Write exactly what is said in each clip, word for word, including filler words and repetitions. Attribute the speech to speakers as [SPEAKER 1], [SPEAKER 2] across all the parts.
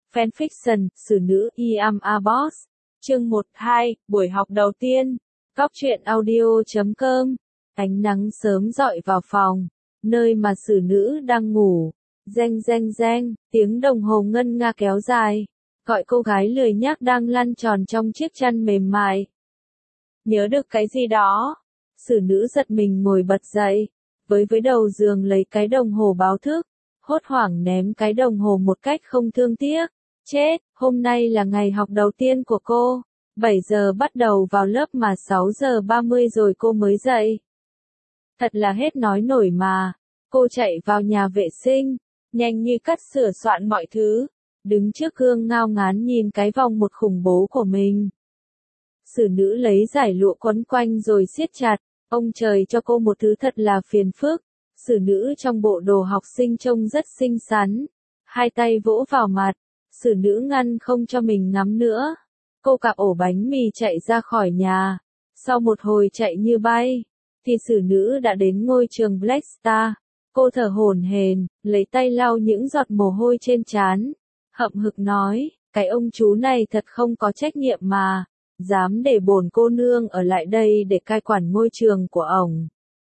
[SPEAKER 1] Fanfiction, Xử nữ I am a boss. Chương một hai, buổi học đầu tiên. Góc truyện audio chấm com. Ánh nắng sớm rọi vào phòng, nơi mà xử nữ đang ngủ. Reng reng reng, tiếng đồng hồ ngân nga kéo dài, gọi cô gái lười nhác đang lăn tròn trong chiếc chăn mềm mại. Nhớ được cái gì đó? Xử nữ giật mình ngồi bật dậy, với với đầu giường lấy cái đồng hồ báo thức, hốt hoảng ném cái đồng hồ một cách không thương tiếc. Chết, hôm nay là ngày học đầu tiên của cô. bảy giờ bắt đầu vào lớp mà sáu giờ ba mươi rồi cô mới dậy. Thật là hết nói nổi mà. Cô chạy vào nhà vệ sinh, nhanh như cắt sửa soạn mọi thứ, đứng trước gương ngao ngán nhìn cái vòng một khủng bố của mình. Xử nữ lấy giải lụa quấn quanh rồi siết chặt, ông trời cho cô một thứ thật là phiền phức. Xử nữ trong bộ đồ học sinh trông rất xinh xắn, hai tay vỗ vào mặt, xử nữ ngăn không cho mình ngắm nữa. Cô cạp ổ bánh mì chạy ra khỏi nhà, sau một hồi chạy như bay, thì xử nữ đã đến ngôi trường Black Star. Cô thở hổn hển, lấy tay lau những giọt mồ hôi trên trán, hậm hực nói, cái ông chú này thật không có trách nhiệm mà, dám để bổn cô nương ở lại đây để cai quản ngôi trường của ổng.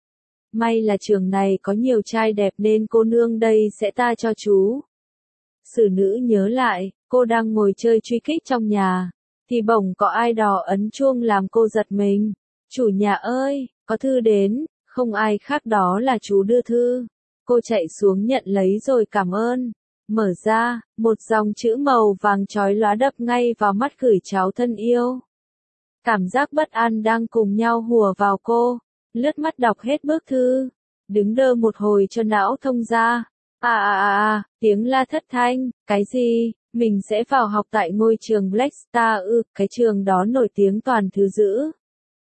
[SPEAKER 1] May là trường này có nhiều trai đẹp nên cô nương đây sẽ tha cho chú. Xử nữ nhớ lại, cô đang ngồi chơi truy kích trong nhà, thì bỗng có ai đó ấn chuông làm cô giật mình. Chủ nhà ơi, có thư đến, không ai khác đó là chú đưa thư. Cô chạy xuống nhận lấy rồi cảm ơn. Mở ra, một dòng chữ màu vàng chói lóa đập ngay vào mắt gửi cháu thân yêu. Cảm giác bất an đang cùng nhau hùa vào cô. Lướt mắt đọc hết bức thư, đứng đơ một hồi cho não thông ra. À à à à, tiếng la thất thanh, cái gì, mình sẽ vào học tại ngôi trường Black Star ư, cái trường đó nổi tiếng toàn thứ dữ.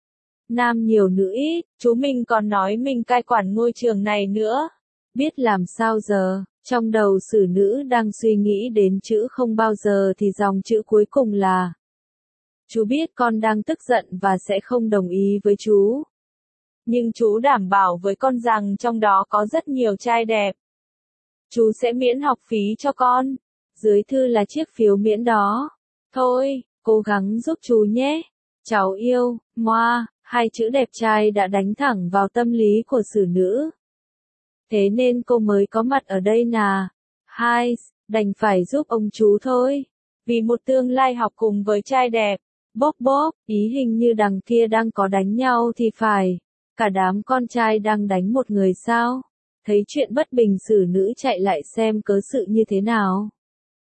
[SPEAKER 1] Nam nhiều nữ ít, chú mình còn nói mình cai quản ngôi trường này nữa. Biết làm sao giờ, trong đầu xử nữ đang suy nghĩ đến chữ không bao giờ thì dòng chữ cuối cùng là: chú biết con đang tức giận và sẽ không đồng ý với chú. Nhưng chú đảm bảo với con rằng trong đó có rất nhiều trai đẹp. Chú sẽ miễn học phí cho con. Dưới thư là chiếc phiếu miễn đó. Thôi, cố gắng giúp chú nhé. Cháu yêu, moa, hai chữ đẹp trai đã đánh thẳng vào tâm lý của xử nữ. Thế nên cô mới có mặt ở đây nà. Hai, đành phải giúp ông chú thôi. Vì một tương lai học cùng với trai đẹp. Bốp bốp, ý hình như đằng kia đang có đánh nhau thì phải. Cả đám con trai đang đánh một người sao? Thấy chuyện bất bình xử nữ chạy lại xem cớ sự như thế nào.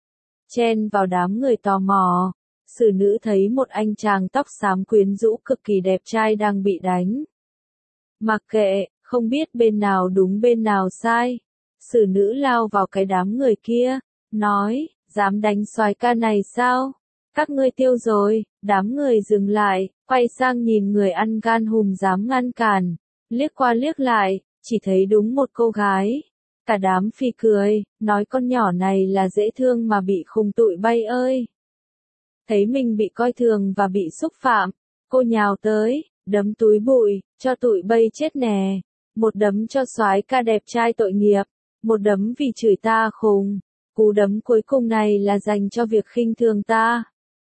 [SPEAKER 1] Chen vào đám người tò mò, xử nữ thấy một anh chàng tóc xám quyến rũ cực kỳ đẹp trai đang bị đánh. Mặc kệ, không biết bên nào đúng bên nào sai. Xử nữ lao vào cái đám người kia, nói, dám đánh soái ca này sao? Các ngươi tiêu rồi. Đám người dừng lại, quay sang nhìn người ăn gan hùm dám ngăn cản. Liếc qua liếc lại, chỉ thấy đúng một cô gái. Cả đám phì cười, nói con nhỏ này là dễ thương mà bị khùng tụi bay ơi. Thấy mình bị coi thường và bị xúc phạm, cô nhào tới, đấm túi bụi, cho tụi bay chết nè. Một đấm cho soái ca đẹp trai tội nghiệp, một đấm vì chửi ta khùng. Cú đấm cuối cùng này là dành cho việc khinh thường ta.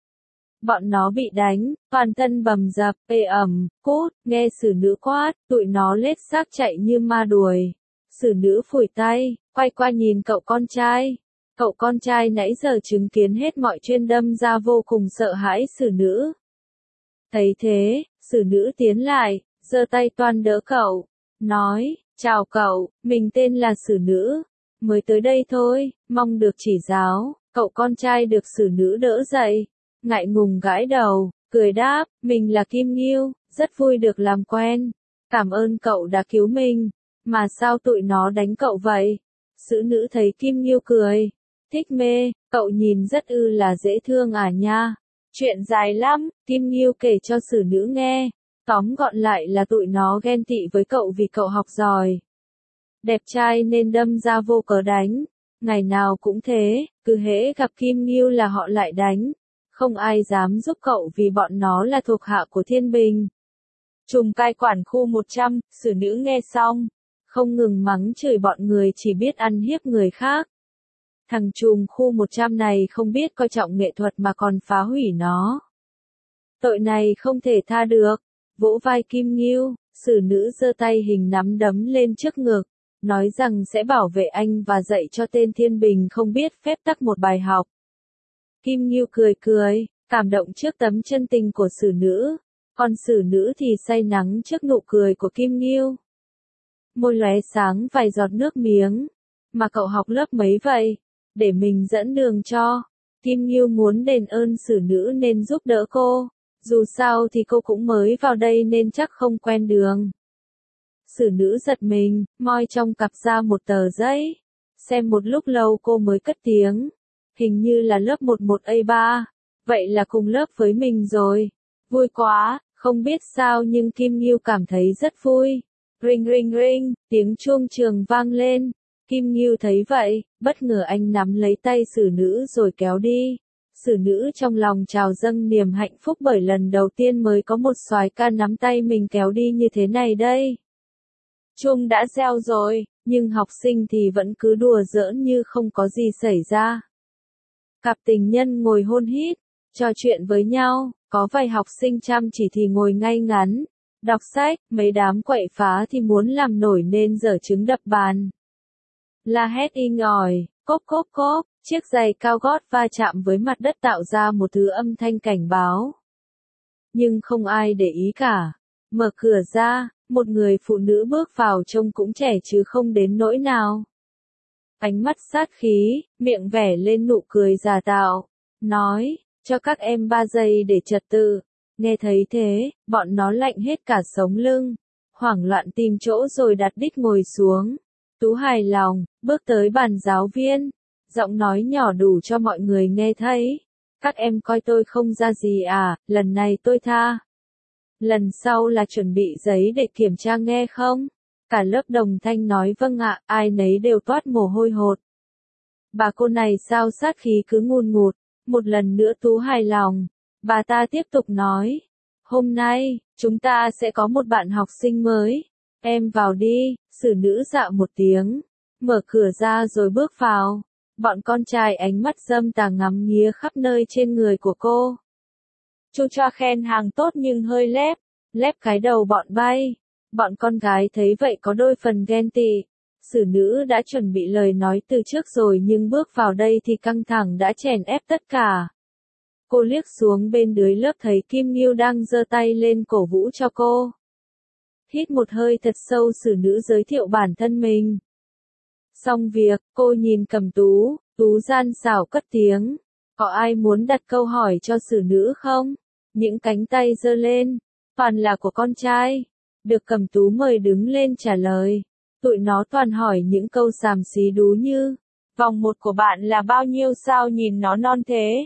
[SPEAKER 1] Bọn nó bị đánh, toàn thân bầm dập, ê ẩm, cút, nghe xử nữ quát, tụi nó lết xác chạy như ma đuổi. Xử nữ phủi tay, quay qua nhìn cậu con trai. Cậu con trai nãy giờ chứng kiến hết mọi chuyện đâm ra vô cùng sợ hãi xử nữ. Thấy thế, xử nữ tiến lại, giơ tay toan đỡ cậu, nói, chào cậu, mình tên là xử nữ, mới tới đây thôi, mong được chỉ giáo. Cậu con trai được xử nữ đỡ dậy, ngại ngùng gãi đầu, cười đáp, mình là Kim Nghiêu, rất vui được làm quen. Cảm ơn cậu đã cứu mình, mà sao tụi nó đánh cậu vậy? Xử nữ thấy Kim Nghiêu cười, thích mê, cậu nhìn rất ư là dễ thương à nha. Chuyện dài lắm, Kim Nghiêu kể cho xử nữ nghe, tóm gọn lại là tụi nó ghen tị với cậu vì cậu học giỏi. Đẹp trai nên đâm ra vô cớ đánh, ngày nào cũng thế, cứ hễ gặp Kim Nghiêu là họ lại đánh. Không ai dám giúp cậu vì bọn nó là thuộc hạ của Thiên Bình. Trùm cai quản khu một trăm, xử nữ nghe xong, không ngừng mắng chửi bọn người chỉ biết ăn hiếp người khác. Thằng trùm khu một trăm này không biết coi trọng nghệ thuật mà còn phá hủy nó. Tội này không thể tha được. Vỗ vai Kim Ngưu, xử nữ giơ tay hình nắm đấm lên trước ngực, nói rằng sẽ bảo vệ anh và dạy cho tên Thiên Bình không biết phép tắc một bài học. Kim Ngưu cười cười, cảm động trước tấm chân tình của xử nữ, còn xử nữ thì say nắng trước nụ cười của Kim Ngưu. Môi lóe sáng vài giọt nước miếng. Mà cậu học lớp mấy vậy? Để mình dẫn đường cho. Kim Ngưu muốn đền ơn xử nữ nên giúp đỡ cô. Dù sao thì cô cũng mới vào đây nên chắc không quen đường. Xử nữ giật mình, moi trong cặp ra một tờ giấy. Xem một lúc lâu cô mới cất tiếng. Hình như là lớp mười một A ba. Vậy là cùng lớp với mình rồi. Vui quá, không biết sao nhưng Kim Ngưu cảm thấy rất vui. Ring ring ring, tiếng chuông trường vang lên. Kim Ngưu thấy vậy, bất ngờ anh nắm lấy tay xử nữ rồi kéo đi. Xử nữ trong lòng trào dâng niềm hạnh phúc bởi lần đầu tiên mới có một soái ca nắm tay mình kéo đi như thế này đây. Chuông đã reo rồi, nhưng học sinh thì vẫn cứ đùa giỡn như không có gì xảy ra. Cặp tình nhân ngồi hôn hít, trò chuyện với nhau, có vài học sinh chăm chỉ thì ngồi ngay ngắn, đọc sách, mấy đám quậy phá thì muốn làm nổi nên giở trứng đập bàn. La hét inh ỏi, cốp cốp cốp, chiếc giày cao gót va chạm với mặt đất tạo ra một thứ âm thanh cảnh báo. Nhưng không ai để ý cả. Mở cửa ra, một người phụ nữ bước vào trông cũng trẻ chứ không đến nỗi nào. Ánh mắt sát khí, miệng vẻ lên nụ cười giả tạo, nói, cho các em ba giây để trật tự. Nghe thấy thế, bọn nó lạnh hết cả sống lưng, hoảng loạn tìm chỗ rồi đặt đít ngồi xuống. Tú hài lòng, bước tới bàn giáo viên, giọng nói nhỏ đủ cho mọi người nghe thấy. Các em coi tôi không ra gì à, lần này tôi tha. Lần sau là chuẩn bị giấy để kiểm tra nghe không? Cả lớp đồng thanh nói vâng ạ, ai nấy đều toát mồ hôi hột. Bà cô này sao sát khí cứ ngùn ngụt, một lần nữa Tú hài lòng. Bà ta tiếp tục nói, hôm nay, chúng ta sẽ có một bạn học sinh mới. Em vào đi, xử nữ dạ một tiếng, mở cửa ra rồi bước vào. Bọn con trai ánh mắt dâm tà ngắm nghía khắp nơi trên người của cô. Chu choa khen hàng tốt nhưng hơi lép, lép cái đầu bọn bay. Bọn con gái thấy vậy có đôi phần ghen tị. Xử nữ đã chuẩn bị lời nói từ trước rồi nhưng bước vào đây thì căng thẳng đã chèn ép tất cả. Cô liếc xuống bên dưới lớp thấy Kim Ngưu đang giơ tay lên cổ vũ cho cô. Hít một hơi thật sâu, xử nữ giới thiệu bản thân mình. Xong việc, cô nhìn Cẩm Tú, Tú gian xảo cất tiếng. Có ai muốn đặt câu hỏi cho xử nữ không? Những cánh tay giơ lên, toàn là của con trai. Được Cẩm Tú mời đứng lên trả lời. Tụi nó toàn hỏi những câu xàm xí đú như, vòng một của bạn là bao nhiêu sao nhìn nó non thế?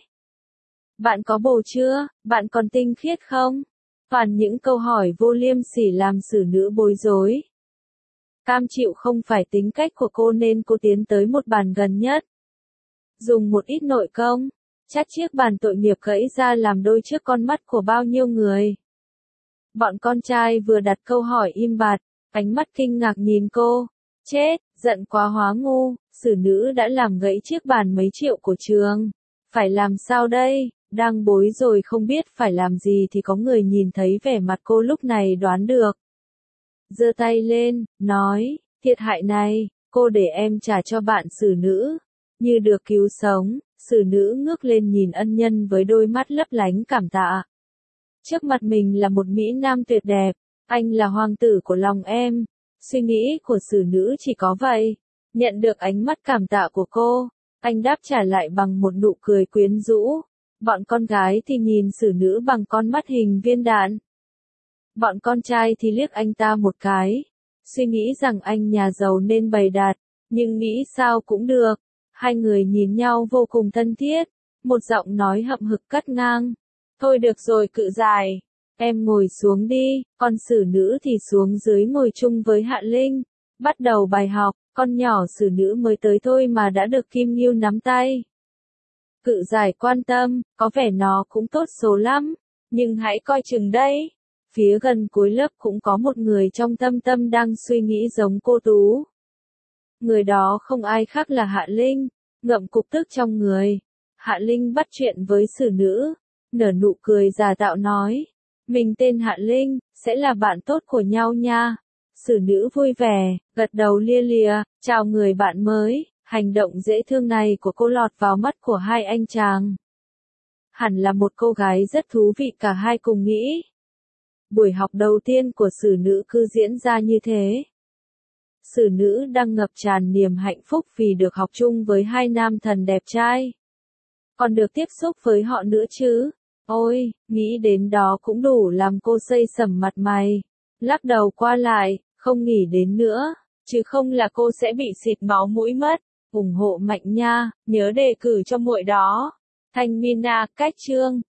[SPEAKER 1] Bạn có bồ chưa? Bạn còn tinh khiết không? Toàn những câu hỏi vô liêm sỉ làm xử nữ bối rối. Cam chịu không phải tính cách của cô nên cô tiến tới một bàn gần nhất. Dùng một ít nội công, chát chiếc bàn tội nghiệp gãy ra làm đôi trước con mắt của bao nhiêu người. Bọn con trai vừa đặt câu hỏi im bặt, ánh mắt kinh ngạc nhìn cô. Chết, giận quá hóa ngu, xử nữ đã làm gãy chiếc bàn mấy triệu của trường. Phải làm sao đây? Đang bối rồi không biết phải làm gì thì có người nhìn thấy vẻ mặt cô lúc này đoán được. Giơ tay lên, nói, thiệt hại này, cô để em trả cho bạn xử nữ. Như được cứu sống, xử nữ ngước lên nhìn ân nhân với đôi mắt lấp lánh cảm tạ. Trước mặt mình là một mỹ nam tuyệt đẹp, anh là hoàng tử của lòng em. Suy nghĩ của xử nữ chỉ có vậy. Nhận được ánh mắt cảm tạ của cô, anh đáp trả lại bằng một nụ cười quyến rũ. Bọn con gái thì nhìn xử nữ bằng con mắt hình viên đạn. Bọn con trai thì liếc anh ta một cái. Suy nghĩ rằng anh nhà giàu nên bày đặt, nhưng nghĩ sao cũng được. Hai người nhìn nhau vô cùng thân thiết. Một giọng nói hậm hực cắt ngang. Thôi được rồi cự dài. Em ngồi xuống đi, còn xử nữ thì xuống dưới ngồi chung với Hạ Linh. Bắt đầu bài học, con nhỏ xử nữ mới tới thôi mà đã được Kim Ngưu nắm tay. Cự giải quan tâm, có vẻ nó cũng tốt số lắm, nhưng hãy coi chừng đấy. Phía gần cuối lớp cũng có một người trong tâm tâm đang suy nghĩ giống cô Tú. Người đó không ai khác là Hạ Linh. ngậm cục tức trong người. Hạ Linh bắt chuyện với sử nữ, nở nụ cười giả tạo nói. Mình tên Hạ Linh, sẽ là bạn tốt của nhau nha. Sử nữ vui vẻ, gật đầu lia lịa, chào người bạn mới. Hành động dễ thương này của cô lọt vào mắt của hai anh chàng. Hẳn là một cô gái rất thú vị, cả hai cùng nghĩ. Buổi học đầu tiên của sử nữ cứ diễn ra như thế. Sử nữ đang ngập tràn niềm hạnh phúc vì được học chung với hai nam thần đẹp trai. Còn được tiếp xúc với họ nữa chứ. Ôi, nghĩ đến đó cũng đủ làm cô xây sẩm mặt mày. Lắc đầu qua lại, không nghĩ đến nữa, chứ không là cô sẽ bị xịt máu mũi mất. Ủng hộ mạnh nha, nhớ đề cử cho muội đó. Thanh Mina, cách chương.